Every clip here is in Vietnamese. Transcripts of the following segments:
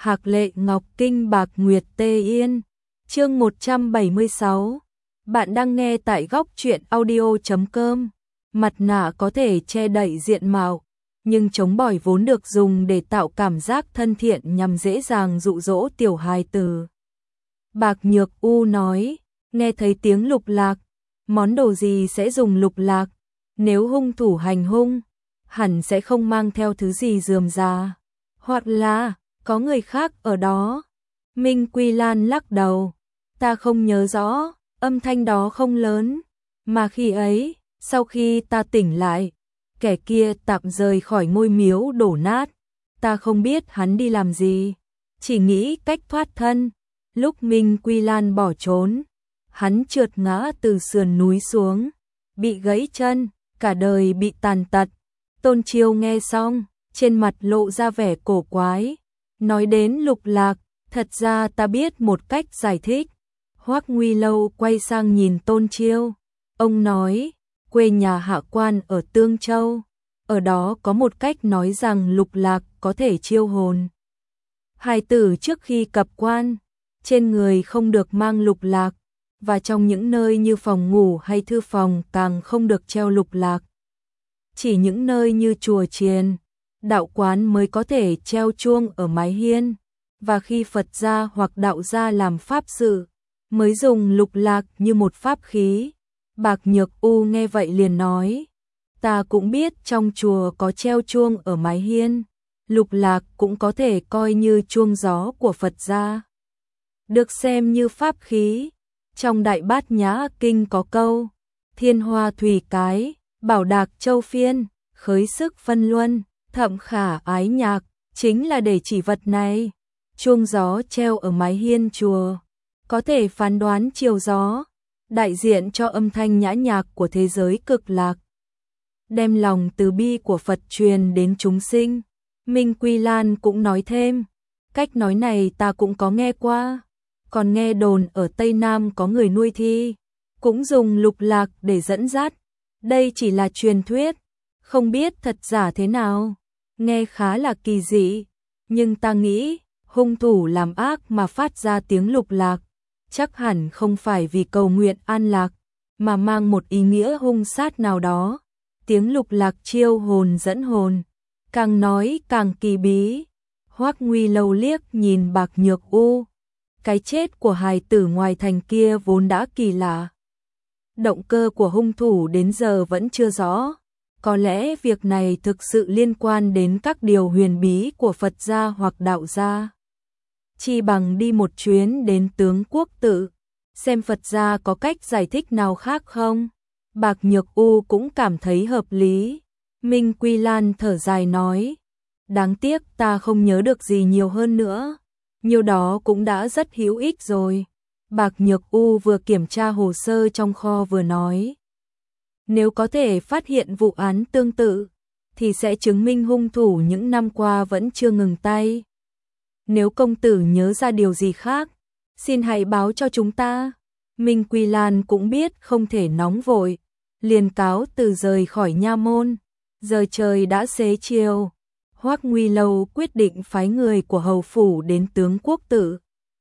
Hạc Lệ Ngọc Kinh Bạc Nguyệt Tê Yên. Chương 176. Bạn đang nghe tại góc truyện audio.com. Mặt nạ có thể che đậy diện mạo, nhưng chống bỏi vốn được dùng để tạo cảm giác thân thiện nhằm dễ dàng dụ dỗ tiểu hài tử. Bạc Nhược U nói, nghe thấy tiếng lục lạc, món đồ gì sẽ dùng lục lạc? Nếu hung thủ hành hung, hẳn sẽ không mang theo thứ gì rườm rà, hoặc là có người khác ở đó. Minh Quy Lan lắc đầu, ta không nhớ rõ, âm thanh đó không lớn, mà khi ấy, sau khi ta tỉnh lại, kẻ kia tạm rời khỏi ngôi miếu đổ nát, ta không biết hắn đi làm gì, chỉ nghĩ cách thoát thân. Lúc Minh Quy Lan bỏ trốn, hắn trượt ngã từ sườn núi xuống, bị gãy chân, cả đời bị tàn tật. Tôn Chiêu nghe xong, trên mặt lộ ra vẻ cổ quái, nói đến lục lạc, thật ra ta biết một cách giải thích. Hoắc Nguy Lâu quay sang nhìn Tôn Chiêu, ông nói, quê nhà hạ quan ở Tương Châu, ở đó có một cách nói rằng lục lạc có thể chiêu hồn hài tử trước khi cập quan, trên người không được mang lục lạc, và trong những nơi như phòng ngủ hay thư phòng càng không được treo lục lạc. Chỉ những nơi như chùa chiền, đạo quán mới có thể treo chuông ở mái hiên, và khi Phật gia hoặc đạo gia làm pháp sự, mới dùng lục lạc như một pháp khí. Bạc Nhược U nghe vậy liền nói, ta cũng biết trong chùa có treo chuông ở mái hiên, lục lạc cũng có thể coi như chuông gió của Phật gia, được xem như pháp khí. Trong Đại Bát Nhã Kinh có câu, thiên hoa thủy cái, bảo đạc châu phiên, khới sức phân luân, thậm khả ái nhạc, chính là để chỉ vật này. Chuông gió treo ở mái hiên chùa, có thể phán đoán chiều gió, đại diện cho âm thanh nhã nhạc của thế giới cực lạc, đem lòng từ bi của Phật truyền đến chúng sinh. Minh Quy Lan cũng nói thêm, cách nói này ta cũng có nghe qua, còn nghe đồn ở Tây Nam có người nuôi thi, cũng dùng lục lạc để dẫn dắt. Đây chỉ là truyền thuyết, không biết thật giả thế nào, nghe khá là kỳ dị, nhưng ta nghĩ, hung thủ làm ác mà phát ra tiếng lục lạc, chắc hẳn không phải vì cầu nguyện an lạc, mà mang một ý nghĩa hung sát nào đó. Tiếng lục lạc chiêu hồn dẫn hồn, càng nói càng kỳ bí. Hoắc Nguy Lâu liếc nhìn Bạc Nhược U, cái chết của hài tử ngoài thành kia vốn đã kỳ lạ. Động cơ của hung thủ đến giờ vẫn chưa rõ, có lẽ việc này thực sự liên quan đến các điều huyền bí của Phật gia hoặc đạo gia. Chi bằng đi một chuyến đến Tướng Quốc Tự, xem Phật gia có cách giải thích nào khác không. Bạc Nhược U cũng cảm thấy hợp lý. Minh Quy Lan thở dài nói, đáng tiếc ta không nhớ được gì nhiều hơn nữa, nhiều đó cũng đã rất hữu ích rồi. Bạc Nhược U vừa kiểm tra hồ sơ trong kho vừa nói, nếu có thể phát hiện vụ án tương tự, thì sẽ chứng minh hung thủ những năm qua vẫn chưa ngừng tay. Nếu công tử nhớ ra điều gì khác, xin hãy báo cho chúng ta. Minh Quy Lan cũng biết không thể nóng vội, liền cáo từ rời khỏi nha môn. Giờ trời đã xế chiều, Hoắc Nguy Lâu quyết định phái người của hầu phủ đến Tướng Quốc Tự.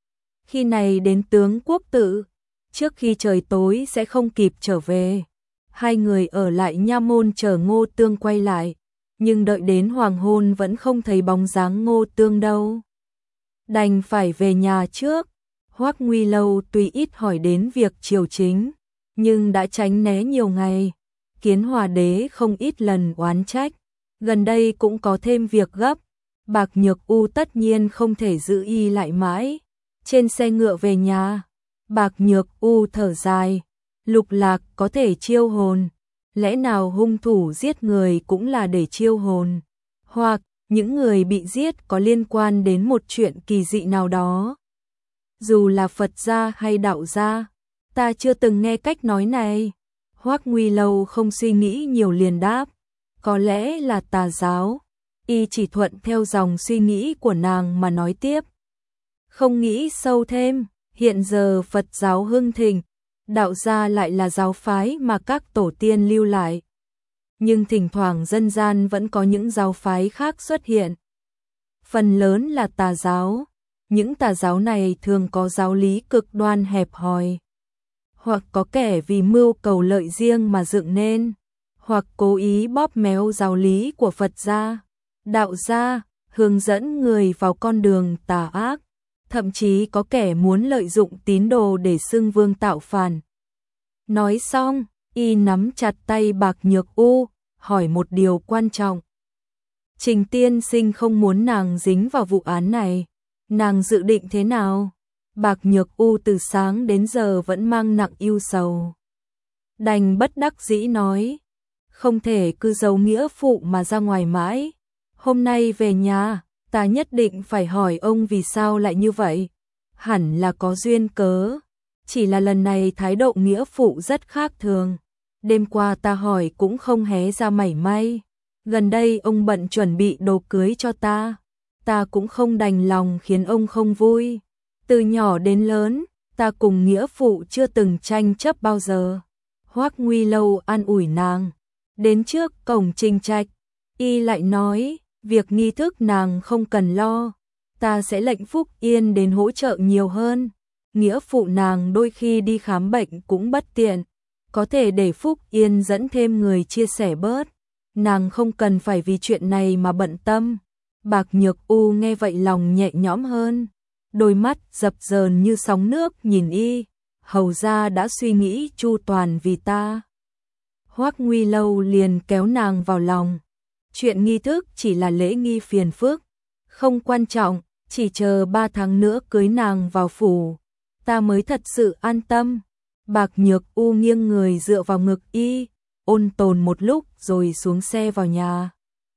Khi này đến Tướng Quốc Tự, trước khi trời tối sẽ không kịp trở về. Hai người ở lại nha môn chờ Ngô Tương quay lại, nhưng đợi đến hoàng hôn vẫn không thấy bóng dáng Ngô Tương đâu. Đành phải về nhà trước. Hoắc Nguy Lâu tuy ít hỏi đến việc triều chính, nhưng đã tránh né nhiều ngày. Kiến Hòa đế không ít lần oán trách, gần đây cũng có thêm việc gấp. Bạc Nhược U tất nhiên không thể giữ y lại mãi. Trên xe ngựa về nhà, Bạc Nhược U thở dài, lục lạc có thể chiêu hồn, lẽ nào hung thủ giết người cũng là để chiêu hồn, hoặc những người bị giết có liên quan đến một chuyện kỳ dị nào đó. Dù là Phật gia hay đạo gia, ta chưa từng nghe cách nói này. Hoắc Nguy Lâu không suy nghĩ nhiều liền đáp, có lẽ là tà giáo. Y chỉ thuận theo dòng suy nghĩ của nàng mà nói tiếp, không nghĩ sâu thêm. Hiện giờ Phật giáo hưng thịnh, đạo gia lại là giáo phái mà các tổ tiên lưu lại, nhưng thỉnh thoảng dân gian vẫn có những giáo phái khác xuất hiện. Phần lớn là tà giáo, những tà giáo này thường có giáo lý cực đoan hẹp hòi, hoặc có kẻ vì mưu cầu lợi riêng mà dựng nên, hoặc cố ý bóp méo giáo lý của Phật gia, Đạo gia, hướng dẫn người vào con đường tà ác, thậm chí có kẻ muốn lợi dụng tín đồ để xưng vương tạo phản. Nói xong, y nắm chặt tay Bạc Nhược U, hỏi một điều quan trọng. Trình tiên sinh không muốn nàng dính vào vụ án này, nàng dự định thế nào? Bạc Nhược U từ sáng đến giờ vẫn mang nặng ưu sầu. Đành bất đắc dĩ nói, không thể cứ giấu nghĩa phụ mà ra ngoài mãi. Hôm nay về nhà, ta nhất định phải hỏi ông vì sao lại như vậy. Hẳn là có duyên cớ, chỉ là lần này thái độ nghĩa phụ rất khác thường. Đêm qua ta hỏi cũng không hé ra mảy may. Gần đây ông bận chuẩn bị đồ cưới cho ta cũng không đành lòng khiến ông không vui. Từ nhỏ đến lớn, ta cùng nghĩa phụ chưa từng tranh chấp bao giờ. Hoắc Nguy Lâu an ủi nàng. Đến trước cổng Trình Trạch, y lại nói, việc nghi thức nàng không cần lo, ta sẽ lệnh Phúc Yên đến hỗ trợ nhiều hơn. Nghĩa phụ nàng đôi khi đi khám bệnh cũng bất tiện, có thể để Phúc Yên dẫn thêm người chia sẻ bớt. Nàng không cần phải vì chuyện này mà bận tâm. Bạc Nhược U nghe vậy lòng nhẹ nhõm hơn, đôi mắt dập dờn như sóng nước nhìn y, hầu ra đã suy nghĩ chu toàn vì ta. Hoắc Nguy Lâu liền kéo nàng vào lòng. Chuyện nghi thức chỉ là lễ nghi phiền phức, không quan trọng, chỉ chờ 3 tháng nữa cưới nàng vào phủ, ta mới thật sự an tâm. Bạc Nhược U nghiêng người dựa vào ngực y, ôn tồn một lúc rồi xuống xe vào nhà.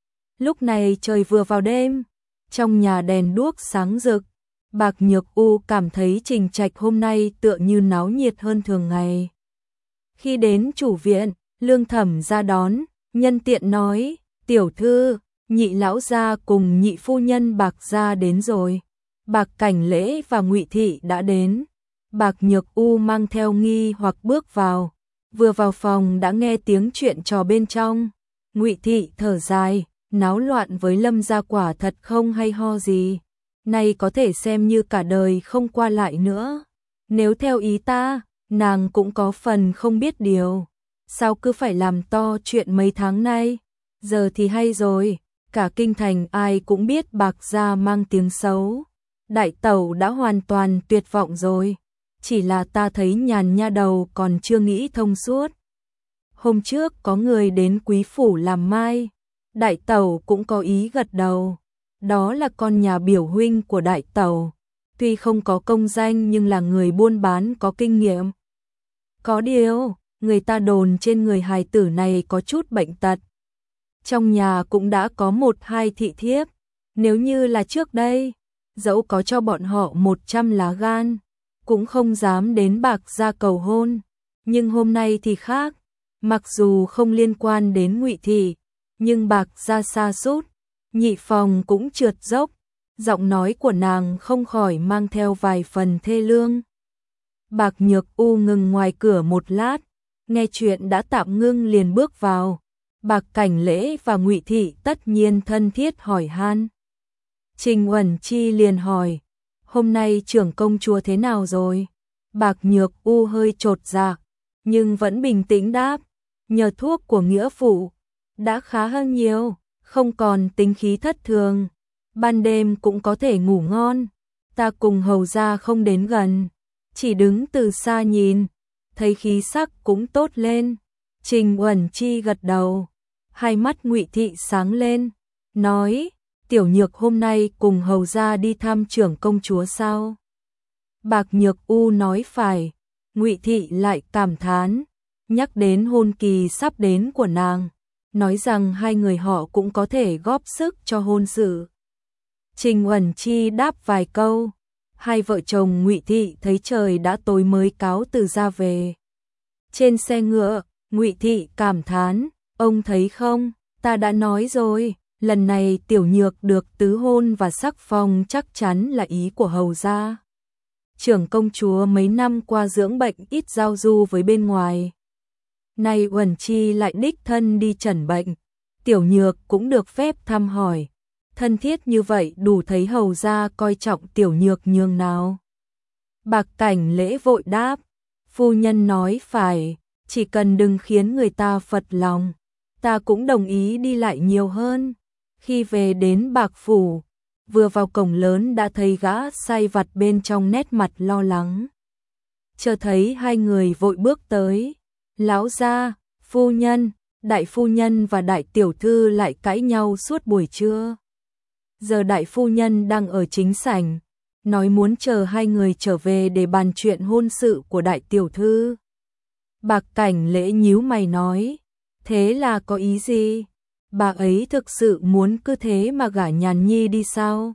Lúc này trời vừa vào đêm, trong nhà đèn đuốc sáng rực. Bạc Nhược U cảm thấy Trình Trạch hôm nay tựa như náo nhiệt hơn thường ngày. Khi đến chủ viện, Lương Thẩm ra đón, nhân tiện nói, tiểu thư, Nhị lão gia cùng nhị phu nhân Bạc gia đến rồi. Bạc Cảnh Lễ và Ngụy Thị đã đến. Bạc Nhược U mang theo nghi hoặc bước vào, vừa vào phòng đã nghe tiếng chuyện trò bên trong. Ngụy Thị thở dài, náo loạn với Lâm gia quả thật không hay ho gì. Nay có thể xem như cả đời không qua lại nữa. Nếu theo ý ta, nàng cũng có phần không biết điều. Sao cứ phải làm to chuyện mấy tháng nay? Giờ thì hay rồi, cả kinh thành ai cũng biết Bạc gia mang tiếng xấu. Đại tẩu đã hoàn toàn tuyệt vọng rồi. Chỉ là ta thấy Nhàn nha đầu còn chưa nghĩ thông suốt. Hôm trước có người đến quý phủ làm mai, đại tẩu cũng có ý gật đầu. Đó là con nhà biểu huynh của đại tẩu, tuy không có công danh nhưng là người buôn bán có kinh nghiệm. Có điều, người ta đồn trên người hài tử này có chút bệnh tật. Trong nhà cũng đã có 1-2 thị thiếp, nếu như là trước đây, dẫu có cho bọn họ 100 lá gan, cũng không dám đến Bạc gia cầu hôn. Nhưng hôm nay thì khác, mặc dù không liên quan đến Ngụy Thị, nhưng Bạc gia sa sút, nhị phòng cũng trượt dốc, giọng nói của nàng không khỏi mang theo vài phần thê lương. Bạc Nhược U ngừng ngoài cửa một lát, nghe chuyện đã tạm ngưng liền bước vào. Bạc Cảnh Lễ và Ngụy Thị tất nhiên thân thiết hỏi han. Trình Uẩn Chi liền hỏi, hôm nay trưởng công chúa thế nào rồi? Bạc Nhược U hơi chột dạ, nhưng vẫn bình tĩnh đáp, nhờ thuốc của nghĩa phụ, đã khá hơn nhiều, không còn tính khí thất thường, ban đêm cũng có thể ngủ ngon. Ta cùng hầu gia không đến gần, chỉ đứng từ xa nhìn, thấy khí sắc cũng tốt lên. Trình Uẩn Chi gật đầu, hai mắt Ngụy Thị sáng lên, nói, Tiểu Nhược hôm nay cùng hầu gia đi thăm trưởng công chúa sao? Bạc Nhược U nói phải. Ngụy Thị lại cảm thán, nhắc đến hôn kỳ sắp đến của nàng, nói rằng hai người họ cũng có thể góp sức cho hôn sự. Trình Uẩn Chi đáp vài câu, hai vợ chồng Ngụy Thị thấy trời đã tối mới cáo từ ra về. Trên xe ngựa, Ngụy Thị cảm thán, ông thấy không, ta đã nói rồi, lần này Tiểu Nhược được tứ hôn và sắc phong chắc chắn là ý của hầu gia. Trưởng công chúa mấy năm qua dưỡng bệnh ít giao du với bên ngoài. Nay Uẩn Chi lại đích thân đi chẩn bệnh, Tiểu Nhược cũng được phép thăm hỏi. thân thiết như vậy đủ thấy hầu gia coi trọng Tiểu Nhược nhường nào. Bạc Cảnh Lễ vội đáp, phu nhân nói phải, chỉ cần đừng khiến người ta phật lòng, ta cũng đồng ý đi lại nhiều hơn. Khi về đến Bạc Phủ, vừa vào cổng lớn đã thấy gã sai vặt bên trong nét mặt lo lắng. Chờ thấy hai người vội bước tới, lão gia, phu nhân, đại phu nhân và đại tiểu thư lại cãi nhau suốt buổi trưa. Giờ đại phu nhân đang ở chính sảnh, nói muốn chờ hai người trở về để bàn chuyện hôn sự của đại tiểu thư. Bạc Cảnh Lễ nhíu mày nói, thế là có ý gì? Bà ấy thực sự muốn cứ thế mà gả Nhàn Nhi đi sao?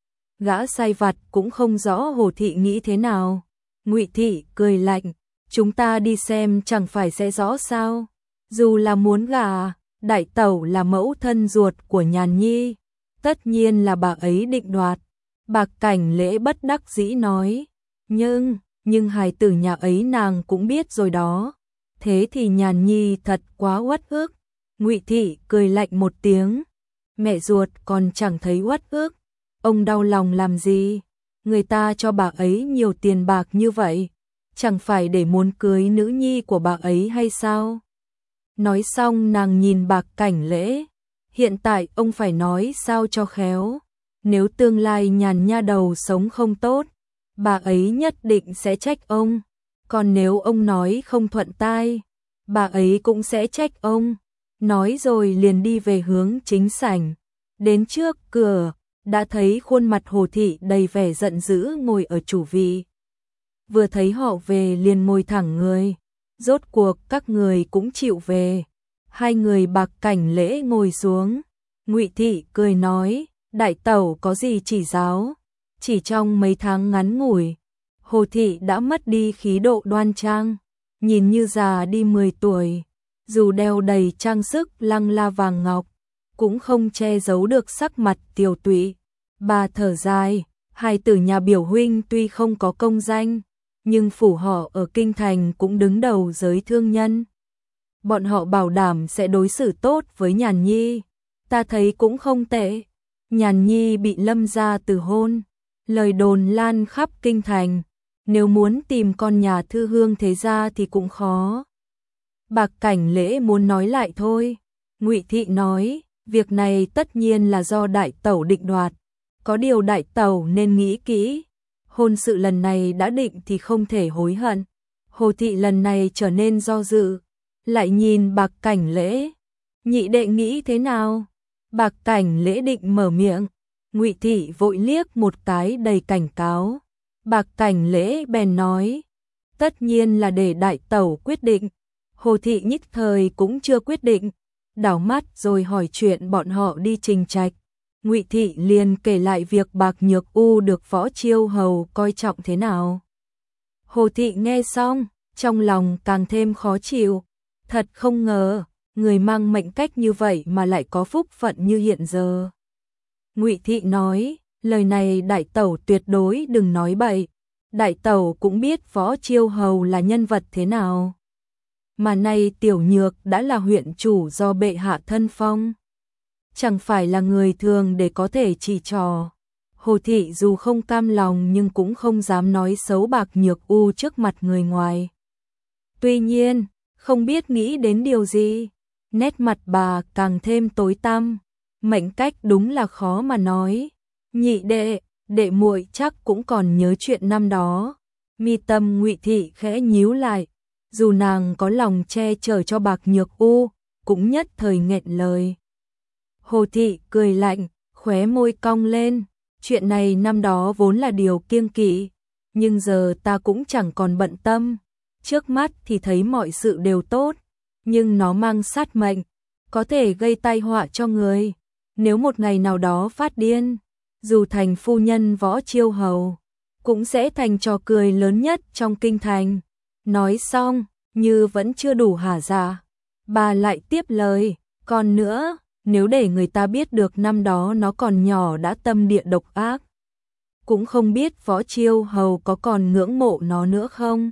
Gã sai vặt cũng không rõ Hồ Thị nghĩ thế nào. Ngụy Thị cười lạnh, chúng ta đi xem chẳng phải sẽ rõ sao? Dù là muốn gả, đại tẩu là mẫu thân ruột của Nhàn Nhi, tất nhiên là bà ấy định đoạt. Bạc Cảnh Lễ bất đắc dĩ nói, nhưng hài tử nhà ấy nàng cũng biết rồi đó. Thế thì Nhàn Nhi thật quá uất ức. Ngụy Thị cười lạnh một tiếng, mẹ ruột còn chẳng thấy uất ức, ông đau lòng làm gì? Người ta cho bà ấy nhiều tiền bạc như vậy, chẳng phải để muốn cưới nữ nhi của bà ấy hay sao? Nói xong nàng nhìn Bạc Cảnh Lễ, hiện tại ông phải nói sao cho khéo, nếu tương lai Nhàn nha đầu sống không tốt, bà ấy nhất định sẽ trách ông, còn nếu ông nói không thuận tai, bà ấy cũng sẽ trách ông. Nói rồi liền đi về hướng chính sảnh, đến trước cửa, đã thấy khuôn mặt Hồ Thị đầy vẻ giận dữ ngồi ở chủ vị. Vừa thấy họ về liền ngồi thẳng người, rốt cuộc các người cũng chịu về. Hai người Bạc Cảnh Lễ ngồi xuống, Ngụy Thị cười nói, đại tẩu có gì chỉ giáo? Chỉ trong mấy tháng ngắn ngủi, Hồ Thị đã mất đi khí độ đoan trang, nhìn như già đi 10 tuổi. Dù đeo đầy trang sức lăng la vàng ngọc, cũng không che giấu được sắc mặt tiều tụy. Bà thở dài, hai tử nhà biểu huynh tuy không có công danh, nhưng phủ họ ở kinh thành cũng đứng đầu giới thương nhân. Bọn họ bảo đảm sẽ đối xử tốt với Nhàn Nhi, ta thấy cũng không tệ. Nhàn Nhi bị Lâm gia từ hôn, lời đồn lan khắp kinh thành, nếu muốn tìm con nhà thư hương thế gia thì cũng khó. Bạc Cảnh Lễ muốn nói lại thôi. Ngụy Thị nói, việc này tất nhiên là do đại tẩu định đoạt, có điều đại tẩu nên nghĩ kỹ, hôn sự lần này đã định thì không thể hối hận. Hồ Thị lần này trở nên do dự, lại nhìn Bạc Cảnh Lễ, nhị đệ nghĩ thế nào? Bạc Cảnh Lễ định mở miệng, Ngụy Thị vội liếc một cái đầy cảnh cáo. Bạc Cảnh Lễ bèn nói, tất nhiên là để đại tẩu quyết định. Hồ Thị nhất thời cũng chưa quyết định, đảo mắt rồi hỏi chuyện bọn họ đi Trình Trạch. Ngụy Thị liền kể lại việc Bạc Nhược U được Võ Chiêu Hầu coi trọng thế nào. Hồ Thị nghe xong, trong lòng càng thêm khó chịu, thật không ngờ, người mang mệnh cách như vậy mà lại có phúc phận như hiện giờ. Ngụy Thị nói, lời này đại tẩu tuyệt đối đừng nói bậy, đại tẩu cũng biết Võ Chiêu Hầu là nhân vật thế nào. Mà nay Tiểu Nhược đã là huyện chủ do bệ hạ thân phong, chẳng phải là người thường để có thể chỉ trò. Hồ Thị dù không cam lòng nhưng cũng không dám nói xấu Bạc Nhược U trước mặt người ngoài. Tuy nhiên, không biết nghĩ đến điều gì, nét mặt bà càng thêm tối tăm, mệnh cách đúng là khó mà nói. Nhị đệ, đệ muội chắc cũng còn nhớ chuyện năm đó. Mi tâm Ngụy Thị khẽ nhíu lại, dù nàng có lòng che chở cho Bạc Nhược U, cũng nhất thời nghẹn lời. Hồ Thị cười lạnh, khóe môi cong lên, chuyện này năm đó vốn là điều kiêng kỵ, nhưng giờ ta cũng chẳng còn bận tâm, trước mắt thì thấy mọi sự đều tốt, nhưng nó mang sát mệnh, có thể gây tai họa cho người, nếu một ngày nào đó phát điên, dù thành phu nhân Võ Chiêu Hầu, cũng sẽ thành trò cười lớn nhất trong kinh thành. Nói xong, như vẫn chưa đủ hả dạ, bà lại tiếp lời, còn nữa, nếu để người ta biết được năm đó nó còn nhỏ đã tâm địa độc ác, cũng không biết Võ Chiêu Hầu có còn ngưỡng mộ nó nữa không.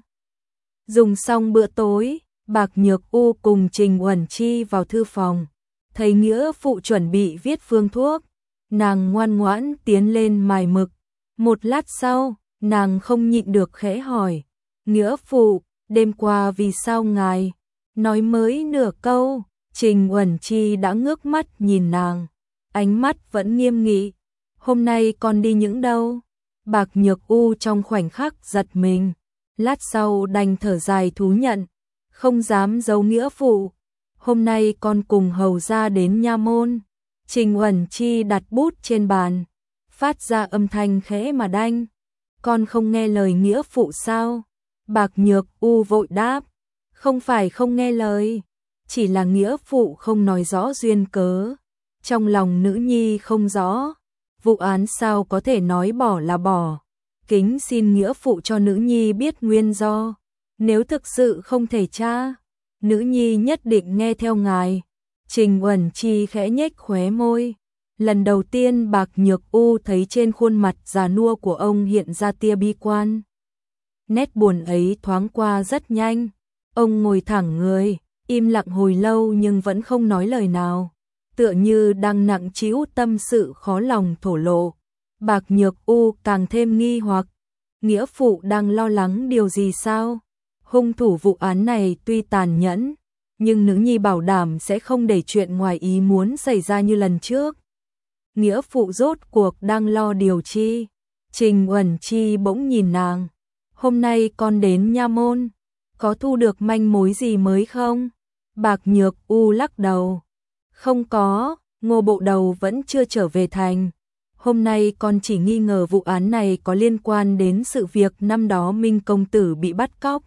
Dùng xong bữa tối, Bạc Nhược U cùng Trình Uẩn Chi vào thư phòng, thấy Nghĩa phụ chuẩn bị viết phương thuốc, nàng ngoan ngoãn tiến lên mài mực. Một lát sau, nàng không nhịn được khẽ hỏi, nghĩa phụ, đêm qua vì sao ngài? Nói mới nửa câu, Trình Uẩn Chi đã ngước mắt nhìn nàng, ánh mắt vẫn nghiêm nghị. Hôm nay con đi những đâu? Bạc Nhược U trong khoảnh khắc giật mình, lát sau đành thở dài thú nhận, không dám giấu nghĩa phụ. Hôm nay con cùng hầu gia đến nha môn. Trình Uẩn Chi đặt bút trên bàn, phát ra âm thanh khẽ mà đanh. Con không nghe lời nghĩa phụ sao? Bạc Nhược U vội đáp, không phải không nghe lời, chỉ là nghĩa phụ không nói rõ duyên cớ. Trong lòng nữ nhi không rõ, vụ án sao có thể nói bỏ là bỏ. Kính xin nghĩa phụ cho nữ nhi biết nguyên do. Nếu thực sự không thể tra, nữ nhi nhất định nghe theo ngài. Trình Uẩn Chi khẽ nhếch khóe môi. Lần đầu tiên Bạc Nhược U thấy trên khuôn mặt già nua của ông hiện ra tia bi quan. Nét buồn ấy thoáng qua rất nhanh. Ông ngồi thẳng người, im lặng hồi lâu nhưng vẫn không nói lời nào, tựa như đang nặng trĩu tâm sự khó lòng thổ lộ. Bạc Nhược U càng thêm nghi hoặc, nghĩa phụ đang lo lắng điều gì sao? Hung thủ vụ án này tuy tàn nhẫn, nhưng nữ nhi bảo đảm sẽ không để chuyện ngoài ý muốn xảy ra như lần trước. Nghĩa phụ rốt cuộc đang lo điều chi? Trình Uẩn Chi bỗng nhìn nàng, hôm nay con đến nha môn, có thu được manh mối gì mới không? Bạc Nhược U lắc đầu, không có, Ngô bộ đầu vẫn chưa trở về thành. Hôm nay con chỉ nghi ngờ vụ án này có liên quan đến sự việc năm đó Minh công tử bị bắt cóc.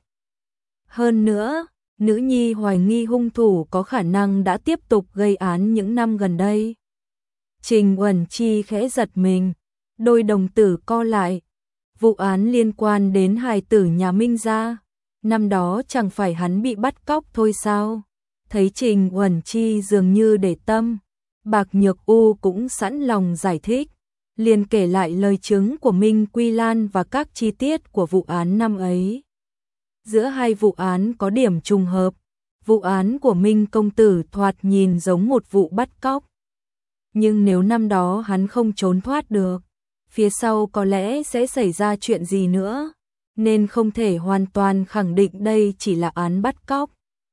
Hơn nữa, nữ nhi hoài nghi hung thủ có khả năng đã tiếp tục gây án những năm gần đây. Trình Uẩn Chi khẽ giật mình, đôi đồng tử co lại. Vụ án liên quan đến hài tử nhà Minh gia, năm đó chẳng phải hắn bị bắt cóc thôi sao? Thấy Trình Uẩn Chi dường như để tâm, Bạc Nhược U cũng sẵn lòng giải thích, liền kể lại lời chứng của Minh Quy Lan và các chi tiết của vụ án năm ấy. Giữa hai vụ án có điểm trùng hợp, vụ án của Minh công tử thoạt nhìn giống một vụ bắt cóc. Nhưng nếu năm đó hắn không trốn thoát được, phía sau có lẽ sẽ xảy ra chuyện gì nữa, nên không thể hoàn toàn khẳng định đây chỉ là án bắt cóc.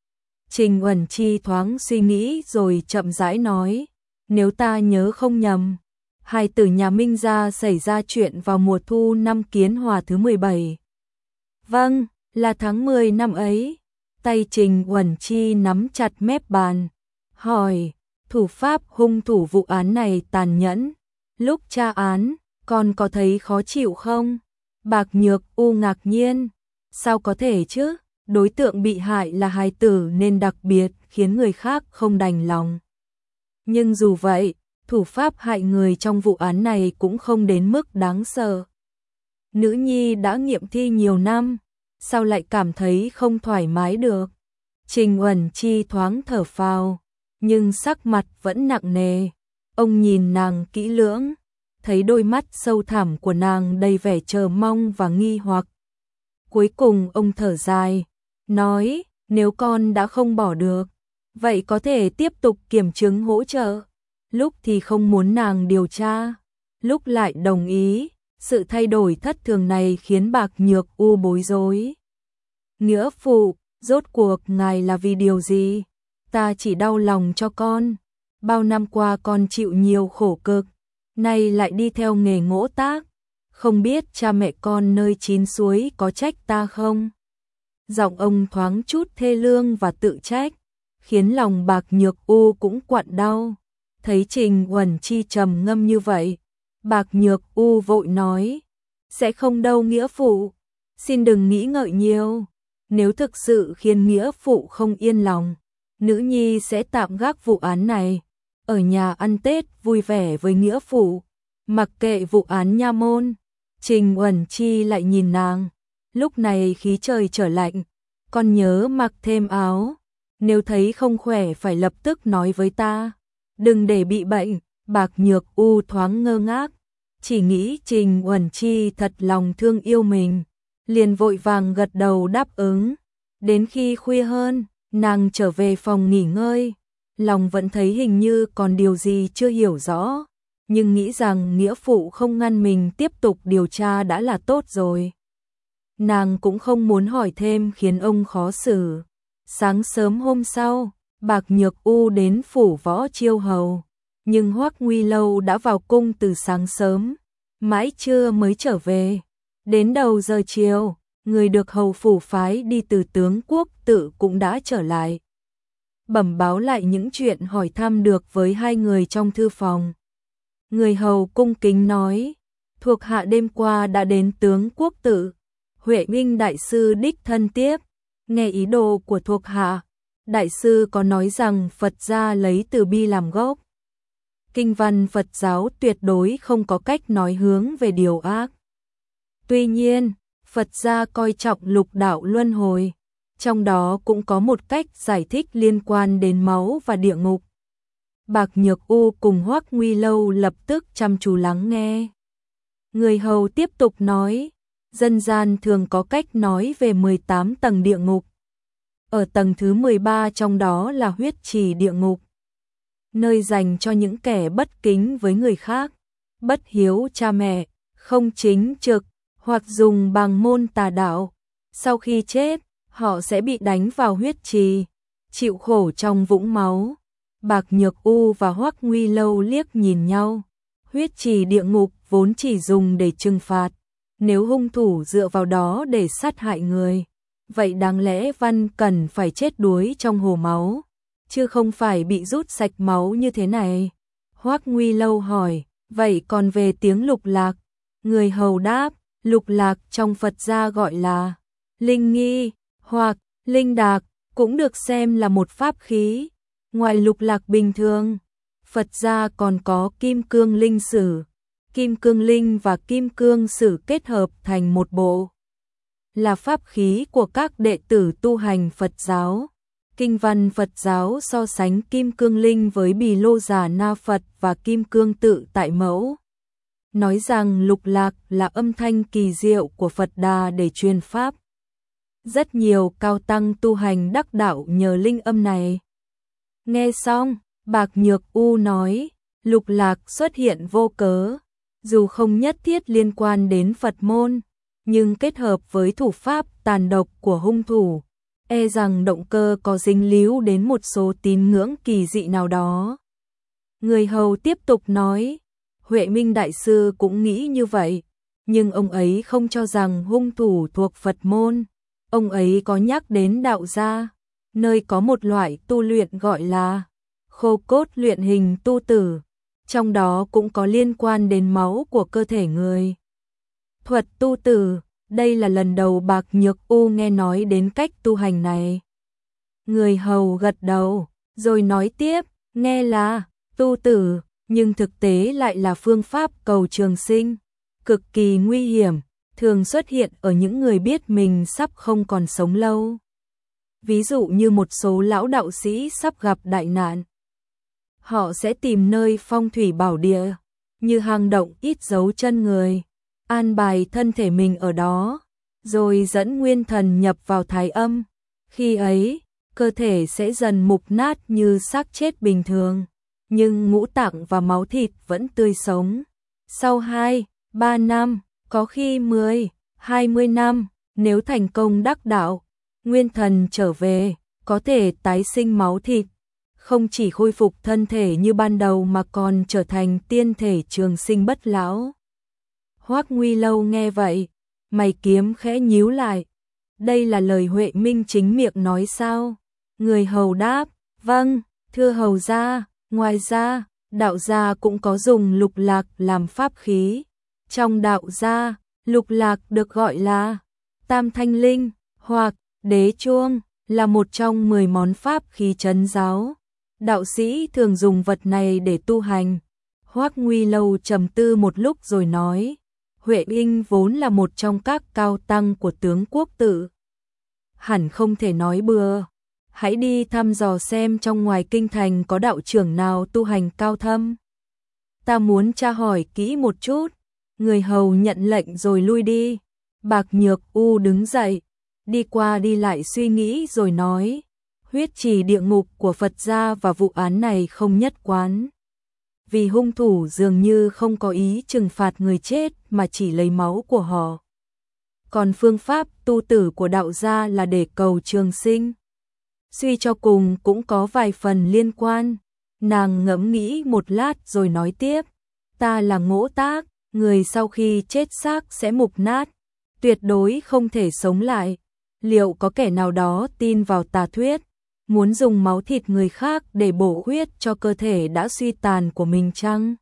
Trình Uẩn Chi thoáng suy nghĩ rồi chậm rãi nói, nếu ta nhớ không nhầm, hài tử nhà Minh gia xảy ra chuyện vào mùa thu năm Kiến Hòa thứ 17. Vâng, là tháng 10 năm ấy. Tay Trình Uẩn Chi nắm chặt mép bàn, hỏi, thủ pháp hung thủ vụ án này tàn nhẫn, lúc tra án, con có thấy khó chịu không? Bạc Nhược U ngạc nhiên, sao có thể chứ, đối tượng bị hại là hài tử nên đặc biệt khiến người khác không đành lòng. Nhưng dù vậy, thủ pháp hại người trong vụ án này cũng không đến mức đáng sợ. Nữ nhi đã nghiệm thi nhiều năm, sao lại cảm thấy không thoải mái được? Trình Uẩn Chi thoáng thở phào, nhưng sắc mặt vẫn nặng nề. Ông nhìn nàng kỹ lưỡng, thấy đôi mắt sâu thẳm của nàng đầy vẻ chờ mong và nghi hoặc. Cuối cùng ông thở dài, nói, nếu con đã không bỏ được, vậy có thể tiếp tục kiểm chứng hỗ trợ. Lúc thì không muốn nàng điều tra, lúc lại đồng ý. Sự thay đổi thất thường này khiến Bạc Nhược U bối rối. Nghĩa phụ, rốt cuộc ngài là vì điều gì? Ta chỉ đau lòng cho con. Bao năm qua con chịu nhiều khổ cực, nay lại đi theo nghề ngỗ tác. Không biết cha mẹ con nơi chín suối có trách ta không? Giọng ông thoáng chút thê lương và tự trách, khiến lòng Bạc Nhược U cũng quặn đau. Thấy Trình Uẩn Chi trầm ngâm như vậy, Bạc Nhược U vội nói, sẽ không đâu nghĩa phụ, xin đừng nghĩ ngợi nhiều. Nếu thực sự khiến nghĩa phụ không yên lòng, nữ nhi sẽ tạm gác vụ án này, ở nhà ăn Tết vui vẻ với nghĩa phụ, mặc kệ vụ án nha môn. Trình Uẩn Chi lại nhìn nàng, lúc này khí trời trở lạnh, con nhớ mặc thêm áo, nếu thấy không khỏe phải lập tức nói với ta, đừng để bị bệnh. Bạc Nhược U thoáng ngơ ngác, chỉ nghĩ Trình Uẩn Chi thật lòng thương yêu mình, liền vội vàng gật đầu đáp ứng. Đến khi khuya hơn, nàng trở về phòng nghỉ ngơi, lòng vẫn thấy hình như còn điều gì chưa hiểu rõ. nhưng nghĩ rằng nghĩa phụ không ngăn mình tiếp tục điều tra đã là tốt rồi. Nàng cũng không muốn hỏi thêm khiến ông khó xử. Sáng sớm hôm sau, Bạc Nhược U đến phủ Võ Chiêu hầu, nhưng Hoắc Nguy Lâu đã vào cung từ sáng sớm, mãi trưa mới trở về. Đến đầu giờ chiều, người được hầu phủ phái đi từ tướng quốc tự cũng đã trở lại. Bẩm báo lại những chuyện hỏi thăm được với hai người trong thư phòng. Người hầu cung kính nói, thuộc hạ đêm qua đã đến tướng quốc tự, Huệ Minh đại sư đích thân tiếp, nghe ý đồ của thuộc hạ. Đại sư có nói rằng Phật gia lấy từ bi làm gốc. Kinh văn Phật giáo tuyệt đối không có cách nói hướng về điều ác. Tuy nhiên, Phật gia coi trọng lục đạo luân hồi, trong đó cũng có một cách giải thích liên quan đến máu và địa ngục. Bạc Nhược U cùng Hoắc Nguy Lâu lập tức chăm chú lắng nghe. Người hầu tiếp tục nói, dân gian thường có cách nói về 18 tầng địa ngục. Ở tầng thứ 13 trong đó là huyết trì địa ngục, nơi dành cho những kẻ bất kính với người khác, bất hiếu cha mẹ, không chính trực, hoặc dùng bằng môn tà đạo. Sau khi chết, họ sẽ bị đánh vào huyết trì, chịu khổ trong vũng máu. Bạc Nhược U và Hoắc Nguy Lâu liếc nhìn nhau. Huyết trì địa ngục vốn chỉ dùng để trừng phạt, nếu hung thủ dựa vào đó để sát hại người, vậy đáng lẽ Văn Cẩn phải chết đuối trong hồ máu, chứ không phải bị rút sạch máu như thế này. Hoắc Nguy Lâu hỏi, vậy còn về tiếng lục lạc? Người hầu đáp, lục lạc trong Phật gia gọi là linh nghi hoặc linh đạc, cũng được xem là một pháp khí. Ngoài lục lạc bình thường, Phật gia còn có kim cương linh sử. Kim cương linh và kim cương sử kết hợp thành một bộ, là pháp khí của các đệ tử tu hành Phật giáo. Kinh văn Phật giáo so sánh kim cương linh với bì lô già na Phật và kim cương tự tại mẫu, nói rằng lục lạc là âm thanh kỳ diệu của Phật Đà để truyền pháp. Rất nhiều cao tăng tu hành đắc đạo nhờ linh âm này. Nghe xong, Bạc Nhược U nói, lục lạc xuất hiện vô cớ, dù không nhất thiết liên quan đến Phật môn, nhưng kết hợp với thủ pháp tàn độc của hung thủ, e rằng động cơ có dính líu đến một số tín ngưỡng kỳ dị nào đó. Người hầu tiếp tục nói, Huệ Minh đại sư cũng nghĩ như vậy, nhưng ông ấy không cho rằng hung thủ thuộc Phật môn. Ông ấy có nhắc đến đạo gia, nơi có một loại tu luyện gọi là khô cốt luyện hình tu tử, trong đó cũng có liên quan đến máu của cơ thể người. Thuật tu tử, đây là lần đầu Bạc Nhược U nghe nói đến cách tu hành này. Người hầu gật đầu, rồi nói tiếp, nghe là tu tử, nhưng thực tế lại là phương pháp cầu trường sinh, cực kỳ nguy hiểm, thường xuất hiện ở những người biết mình sắp không còn sống lâu. Ví dụ như một số lão đạo sĩ sắp gặp đại nạn, họ sẽ tìm nơi phong thủy bảo địa, như hang động ít dấu chân người, an bài thân thể mình ở đó, rồi dẫn nguyên thần nhập vào thái âm. Khi ấy, cơ thể sẽ dần mục nát như xác chết bình thường, nhưng ngũ tạng và máu thịt vẫn tươi sống. Sau 2-3 năm, có khi 10-20 năm, nếu thành công đắc đạo, nguyên thần trở về, có thể tái sinh máu thịt, không chỉ khôi phục thân thể như ban đầu mà còn trở thành tiên thể trường sinh bất lão. Hoắc Nguy Lâu nghe vậy, mày kiếm khẽ nhíu lại. Đây là lời Huệ Minh chính miệng nói sao? Người hầu đáp, vâng, thưa hầu gia, ngoài ra, đạo gia cũng có dùng lục lạc làm pháp khí. Trong đạo gia, lục lạc được gọi là tam thanh linh hoặc đế chuông, là một trong 10 món pháp khí trấn giáo. Đạo sĩ thường dùng vật này để tu hành. Hoắc Nguy Lâu trầm tư một lúc rồi nói, Huệ Minh vốn là một trong các cao tăng của tướng quốc tự, hẳn không thể nói bừa. Hãy đi thăm dò xem trong ngoài kinh thành có đạo trưởng nào tu hành cao thâm. Ta muốn tra hỏi kỹ một chút. Người hầu nhận lệnh rồi lui đi. Bạc Nhược U đứng dậy, đi qua đi lại suy nghĩ rồi nói, huyết trì địa ngục của Phật gia và vụ án này không nhất quán. vì hung thủ dường như không có ý trừng phạt người chết mà chỉ lấy máu của họ. Còn phương pháp tu tử của đạo gia là để cầu trường sinh. Suy cho cùng cũng có vài phần liên quan. Nàng ngẫm nghĩ một lát rồi nói tiếp, ta là Ngỗ Tác, người sau khi chết xác sẽ mục nát, tuyệt đối không thể sống lại. Liệu có kẻ nào đó tin vào tà thuyết, muốn dùng máu thịt người khác để bổ huyết cho cơ thể đã suy tàn của mình chăng?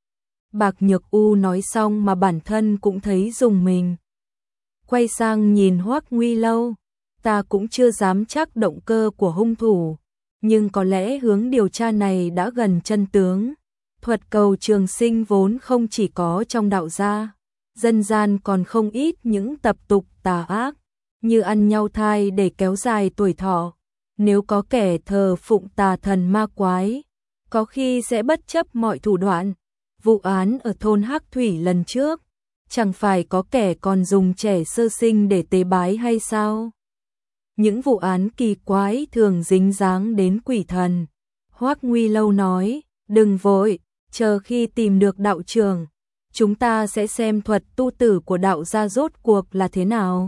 Bạc Nhược U nói xong mà bản thân cũng thấy rùng mình. Quay sang nhìn Hoắc Nguy Lâu, ta cũng chưa dám chắc động cơ của hung thủ, nhưng có lẽ hướng điều tra này đã gần chân tướng. Thuật cầu trường sinh vốn không chỉ có trong đạo gia, dân gian còn không ít những tập tục tà ác, như ăn nhau thai để kéo dài tuổi thọ. Nếu có kẻ thờ phụng tà thần ma quái, có khi sẽ bất chấp mọi thủ đoạn. Vụ án ở thôn Hắc Thủy lần trước, chẳng phải có kẻ còn dùng trẻ sơ sinh để tế bái hay sao? Những vụ án kỳ quái thường dính dáng đến quỷ thần. Hoắc Nguy Lâu nói, đừng vội, chờ khi tìm được đạo trưởng, chúng ta sẽ xem thuật tu tử của đạo gia rốt cuộc là thế nào.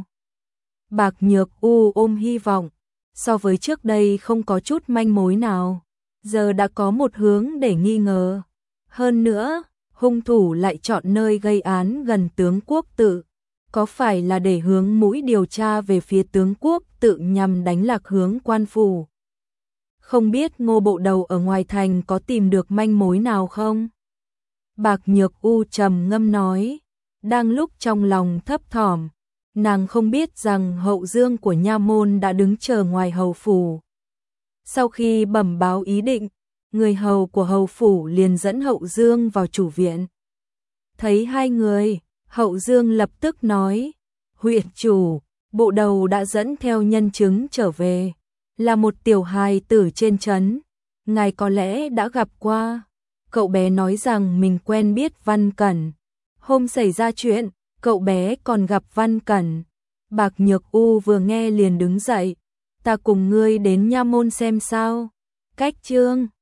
Bạc Nhược U ôm hy vọng, so với trước đây không có chút manh mối nào, giờ đã có một hướng để nghi ngờ. Hơn nữa, hung thủ lại chọn nơi gây án gần tướng quốc tự, có phải là để hướng mũi điều tra về phía tướng quốc tự nhằm đánh lạc hướng quan phủ? Không biết Ngô Bộ Đầu ở ngoài thành có tìm được manh mối nào không? Bạc Nhược U trầm ngâm nói, đang lúc trong lòng thấp thỏm, nàng không biết rằng hậu dương của nha môn đã đứng chờ ngoài hầu phủ. Sau khi bẩm báo ý định, người hầu của hầu phủ liền dẫn hậu dương vào chủ viện. Thấy hai người, hậu dương lập tức nói, huyện chủ, Bộ Đầu đã dẫn theo nhân chứng trở về, là một tiểu hài tử trên trấn, ngài có lẽ đã gặp qua. Cậu bé nói rằng mình quen biết Văn Cẩn. Hôm xảy ra chuyện, cậu bé còn gặp Văn Cẩn. Bạc Nhược U vừa nghe liền đứng dậy, ta cùng ngươi đến nha môn xem sao. Cách chương